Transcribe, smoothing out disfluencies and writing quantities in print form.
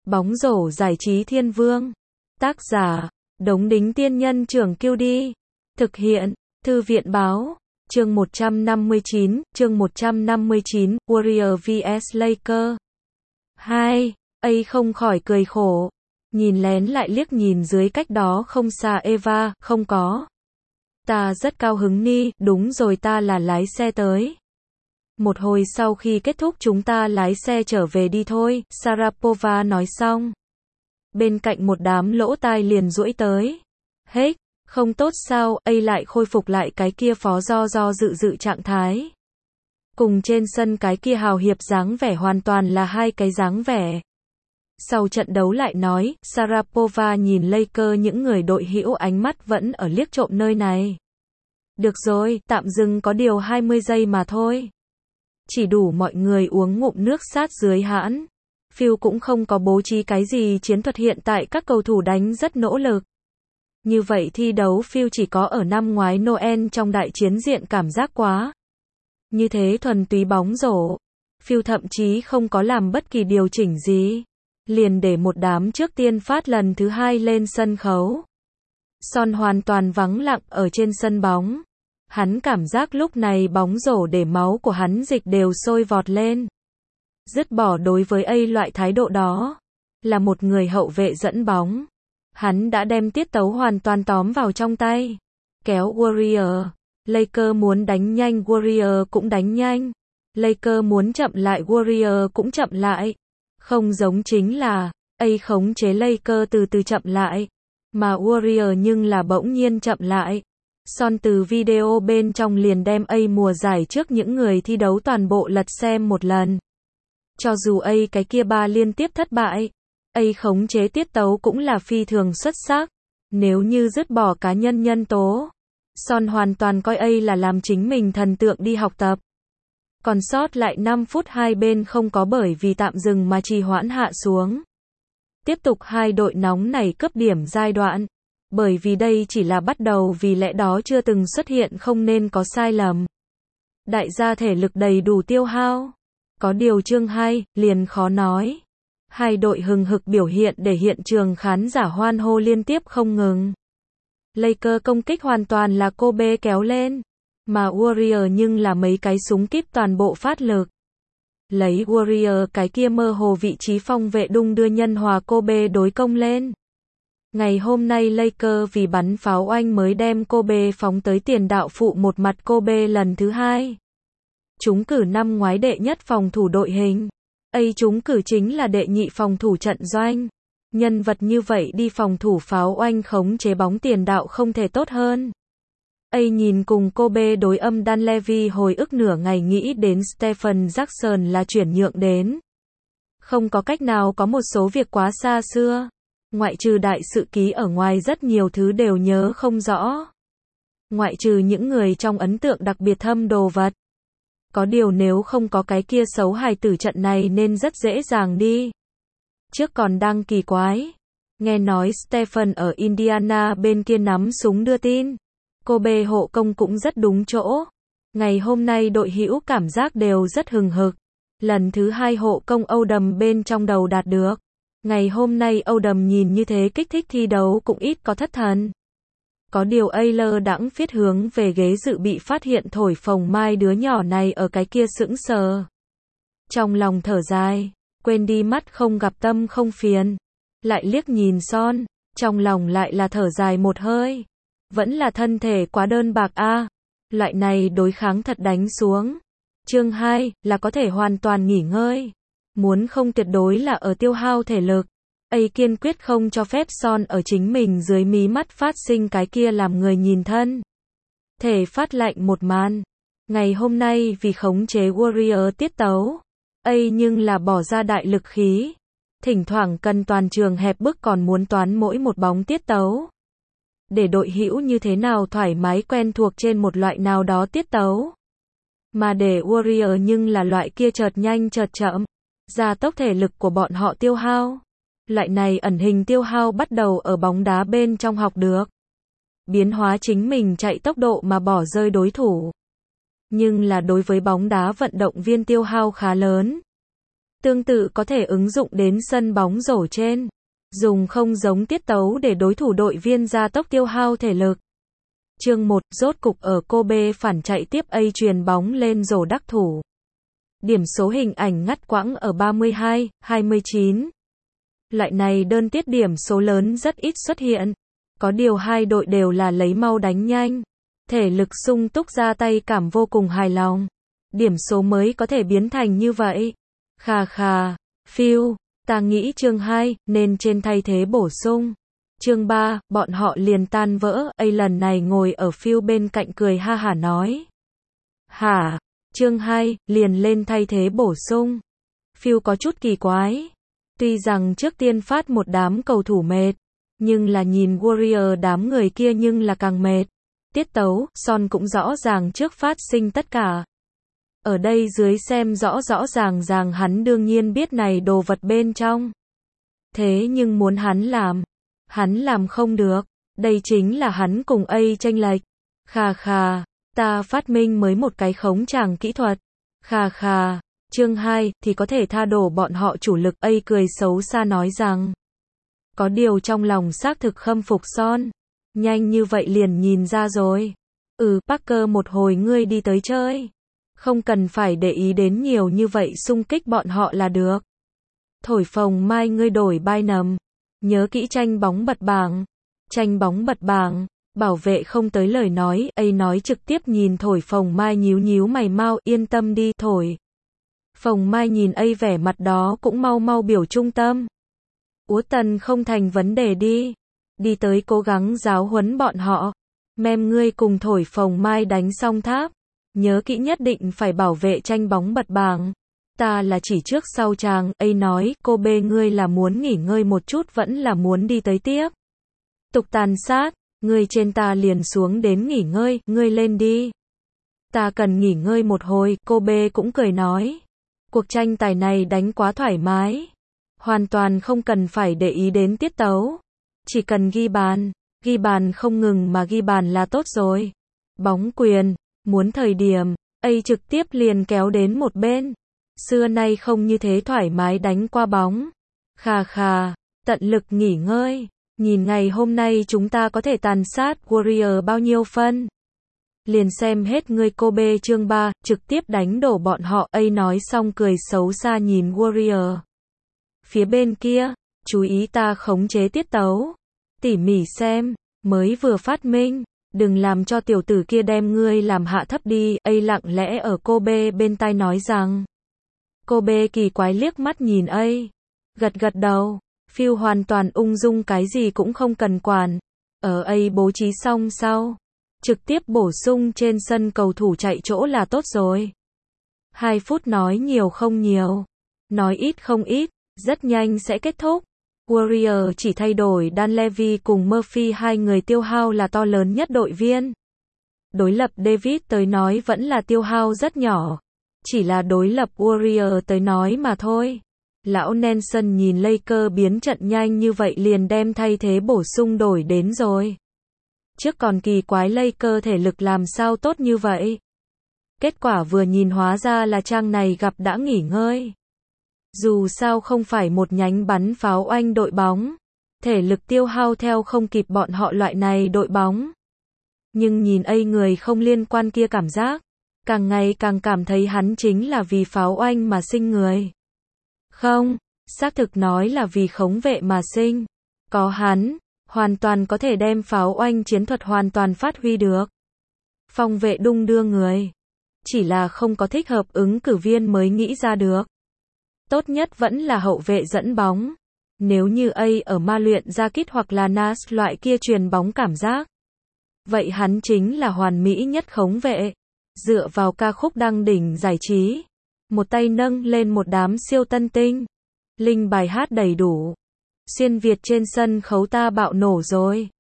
Bóng rổ giải trí thiên vương. Tác giả, Đống Đính Tiên Nhân Trưởng Kiêu Đi. Thực hiện, Thư viện Báo. Chương 159, Warrior vs Laker. 2. Không khỏi cười khổ. Nhìn lén lại liếc nhìn dưới cách đó không xa Eva, không có. Ta rất cao hứng ni, đúng rồi ta là lái xe tới. Một hồi sau khi kết thúc chúng ta lái xe trở về đi thôi, Sharapova nói xong. Bên cạnh một đám lỗ tai liền duỗi tới. Hết, không tốt sao, lại khôi phục lại cái kia phó do dự trạng thái. Cùng trên sân cái kia hào hiệp dáng vẻ hoàn toàn là hai cái dáng vẻ. Sau trận đấu lại nói, Sharapova nhìn Laker những người đội hữu ánh mắt vẫn ở liếc trộm nơi này. Được rồi, tạm dừng có điều 20 giây mà thôi. Chỉ đủ mọi người uống ngụm nước sát dưới hãn. Phil cũng không có bố trí cái gì chiến thuật hiện tại các cầu thủ đánh rất nỗ lực. Như vậy thi đấu Phil chỉ có ở năm ngoái Noel trong đại chiến diện cảm giác quá. Như thế thuần túy bóng rổ. Phil thậm chí không có làm bất kỳ điều chỉnh gì. Liền để một đám trước tiên phát lần thứ hai lên sân khấu. Son hoàn toàn vắng lặng ở trên sân bóng. Hắn cảm giác lúc này bóng rổ để máu của hắn dịch đều sôi vọt lên. Dứt bỏ đối với loại thái độ đó. Là một người hậu vệ dẫn bóng. Hắn đã đem tiết tấu hoàn toàn tóm vào trong tay. Kéo Warrior. Laker muốn đánh nhanh Warrior cũng đánh nhanh. Laker muốn chậm lại Warrior cũng chậm lại. Không giống chính là, khống chế Laker từ từ chậm lại. Mà Warrior nhưng là bỗng nhiên chậm lại. Son từ video bên trong liền đem mùa giải trước những người thi đấu toàn bộ lật xem một lần. Cho dù cái kia 3 liên tiếp thất bại, khống chế tiết tấu cũng là phi thường xuất sắc. Nếu như dứt bỏ cá nhân nhân tố, Son hoàn toàn coi là làm chính mình thần tượng đi học tập. Còn sót lại 5 phút hai bên không có bởi vì tạm dừng mà trì hoãn hạ xuống. Tiếp tục hai đội nóng này cướp điểm giai đoạn. Bởi vì đây chỉ là bắt đầu vì lẽ đó chưa từng xuất hiện không nên có sai lầm. Đại gia thể lực đầy đủ tiêu hao. Có điều chương 2, liền khó nói. Hai đội hừng hực biểu hiện để hiện trường khán giả hoan hô liên tiếp không ngừng. Laker công kích hoàn toàn là Kobe kéo lên. Mà Warrior nhưng là mấy cái súng kíp toàn bộ phát lực. Lấy Warrior cái kia mơ hồ vị trí phong vệ đung đưa nhân hòa Kobe đối công lên. Ngày hôm nay Laker vì bắn pháo oanh mới đem Kobe phóng tới tiền đạo phụ một mặt Kobe lần thứ hai. Chúng cử năm ngoái đệ nhất phòng thủ đội hình. Chúng cử chính là đệ nhị phòng thủ trận doanh. Nhân vật như vậy đi phòng thủ pháo oanh khống chế bóng tiền đạo không thể tốt hơn. Nhìn cùng Kobe đối âm Dan Levy hồi ức nửa ngày nghĩ đến Stephen Jackson là chuyển nhượng đến. Không có cách nào có một số việc quá xa xưa. Ngoại trừ đại sự ký ở ngoài rất nhiều thứ đều nhớ không rõ. Ngoại trừ những người trong ấn tượng đặc biệt thâm đồ vật. Có điều nếu không có cái kia xấu hài tử trận này nên rất dễ dàng đi. Trước còn đang kỳ quái. Nghe nói Stephen ở Indiana bên kia nắm súng đưa tin. Kobe hộ công cũng rất đúng chỗ. Ngày hôm nay đội hữu cảm giác đều rất hừng hực. Lần thứ hai hộ công Odom bên trong đầu đạt được. Ngày hôm nay Odom nhìn như thế kích thích thi đấu cũng ít có thất thần. Có điều lơ đãng phiết hướng về ghế dự bị phát hiện thổi phồng mai đứa nhỏ này ở cái kia sững sờ. Trong lòng thở dài, quên đi mắt không gặp tâm không phiền. Lại liếc nhìn Son, trong lòng lại là thở dài một hơi. Vẫn là thân thể quá đơn bạc loại này đối kháng thật đánh xuống. Chương 2, là có thể hoàn toàn nghỉ ngơi. Muốn không tuyệt đối là ở tiêu hao thể lực. Kiên quyết không cho phép Son ở chính mình dưới mí mắt phát sinh cái kia làm người nhìn thân. Thể phát lạnh một màn. Ngày hôm nay vì khống chế Warrior tiết tấu. Nhưng là bỏ ra đại lực khí. Thỉnh thoảng cần toàn trường hẹp bức còn muốn toán mỗi một bóng tiết tấu. Để đội hữu như thế nào thoải mái quen thuộc trên một loại nào đó tiết tấu. Mà để Warrior nhưng là loại kia chợt nhanh chợt chậm. Gia tốc thể lực của bọn họ tiêu hao. Loại này ẩn hình tiêu hao bắt đầu ở bóng đá bên trong học được. Biến hóa chính mình chạy tốc độ mà bỏ rơi đối thủ. Nhưng là đối với bóng đá vận động viên tiêu hao khá lớn. Tương tự có thể ứng dụng đến sân bóng rổ trên. Dùng không giống tiết tấu để đối thủ đội viên gia tốc tiêu hao thể lực. Chương 1, rốt cục ở Kobe phản chạy tiếp A chuyền bóng lên rổ đắc thủ. Điểm số hình ảnh ngắt quãng ở 32-29. Loại này đơn tiết điểm số lớn rất ít xuất hiện. Có điều hai đội đều là lấy mau đánh nhanh. Thể lực sung túc ra tay cảm vô cùng hài lòng. Điểm số mới có thể biến thành như vậy. Khà khà, Phil, ta nghĩ chương 2, nên trên thay thế bổ sung. Chương 3, bọn họ liền tan vỡ, A lần này ngồi ở Phil bên cạnh cười ha hả nói. Hả? Chương 2, liền lên thay thế bổ sung. Phil có chút kỳ quái. Tuy rằng trước tiên phát một đám cầu thủ mệt, nhưng là nhìn Warrior đám người kia nhưng là càng mệt. Tiết tấu, Son cũng rõ ràng trước phát sinh tất cả. Ở đây dưới xem rõ rõ ràng hắn đương nhiên biết này đồ vật bên trong. Thế nhưng muốn hắn làm không được. Đây chính là hắn cùng A chênh lệch. Khà khà, ta phát minh mới một cái khống tràng kỹ thuật. Khà khà, chương 2 thì có thể tha đổ bọn họ chủ lực. A cười xấu xa nói rằng. Có điều trong lòng xác thực khâm phục Son. Nhanh như vậy liền nhìn ra rồi. Parker một hồi ngươi đi tới chơi. Không cần phải để ý đến nhiều như vậy xung kích bọn họ là được. Thổi phồng mai ngươi đổi Bynum. Nhớ kỹ tranh bóng bật bảng. Tranh bóng bật bảng. Bảo vệ không tới lời nói. A nói trực tiếp nhìn thổi phồng mai nhíu mày mau yên tâm đi thổi. Phồng mai nhìn A vẻ mặt đó cũng mau biểu trung tâm. Úa Tần không thành vấn đề đi. Đi tới cố gắng giáo huấn bọn họ. Mem ngươi cùng thổi phồng mai đánh xong tháp. Nhớ kỹ nhất định phải bảo vệ tranh bóng bật bảng. Ta là chỉ trước sau chàng. A nói, Kobe ngươi là muốn nghỉ ngơi một chút vẫn là muốn đi tới tiếp. Tục tàn sát, ngươi trên ta liền xuống đến nghỉ ngơi, ngươi lên đi. Ta cần nghỉ ngơi một hồi, Kobe cũng cười nói. Cuộc tranh tài này đánh quá thoải mái. Hoàn toàn không cần phải để ý đến tiết tấu. Chỉ cần ghi bàn không ngừng mà ghi bàn là tốt rồi. Bóng quyền, muốn thời điểm, A trực tiếp liền kéo đến một bên. Xưa nay không như thế thoải mái đánh qua bóng. Khà khà, tận lực nghỉ ngơi. Nhìn ngày hôm nay chúng ta có thể tàn sát Warrior bao nhiêu phân. Liền xem hết ngươi Kobe chương 3, trực tiếp đánh đổ bọn họ. A nói xong cười xấu xa nhìn Warrior. Phía bên kia, chú ý ta khống chế tiết tấu. Tỉ mỉ xem, mới vừa phát minh. Đừng làm cho tiểu tử kia đem ngươi làm hạ thấp đi. A lặng lẽ ở Kobe bên tai nói rằng. Kobe kỳ quái liếc mắt nhìn A. Gật đầu. Phil hoàn toàn ung dung cái gì cũng không cần quản. Ở A bố trí xong sau. Trực tiếp bổ sung trên sân cầu thủ chạy chỗ là tốt rồi. 2 phút nói nhiều không nhiều. Nói ít không ít. Rất nhanh sẽ kết thúc. Warrior chỉ thay đổi Dunleavy cùng Murphy hai người tiêu hao là to lớn nhất đội viên. Đối lập David tới nói vẫn là tiêu hao rất nhỏ. Chỉ là đối lập Warrior tới nói mà thôi. Lão Nelson nhìn Lakers biến trận nhanh như vậy liền đem thay thế bổ sung đổi đến rồi. Trước còn kỳ quái Lakers thể lực làm sao tốt như vậy. Kết quả vừa nhìn hóa ra là trang này gặp đã nghỉ ngơi. Dù sao không phải một nhánh bắn pháo oanh đội bóng. Thể lực tiêu hao theo không kịp bọn họ loại này đội bóng. Nhưng nhìn A người không liên quan kia cảm giác. Càng ngày càng cảm thấy hắn chính là vì pháo oanh mà sinh người. Không, xác thực nói là vì khống vệ mà sinh. Có hắn, hoàn toàn có thể đem pháo oanh chiến thuật hoàn toàn phát huy được. Phòng vệ đung đưa người. Chỉ là không có thích hợp ứng cử viên mới nghĩ ra được. Tốt nhất vẫn là hậu vệ dẫn bóng. Nếu như A ở ma luyện ra kít hoặc là Nash loại kia truyền bóng cảm giác. Vậy hắn chính là hoàn mỹ nhất khống vệ. Dựa vào ca khúc đăng đỉnh giải trí. Một tay nâng lên một đám siêu tân tinh. Linh bài hát đầy đủ. Xuyên Việt trên sân khấu ta bạo nổ rồi.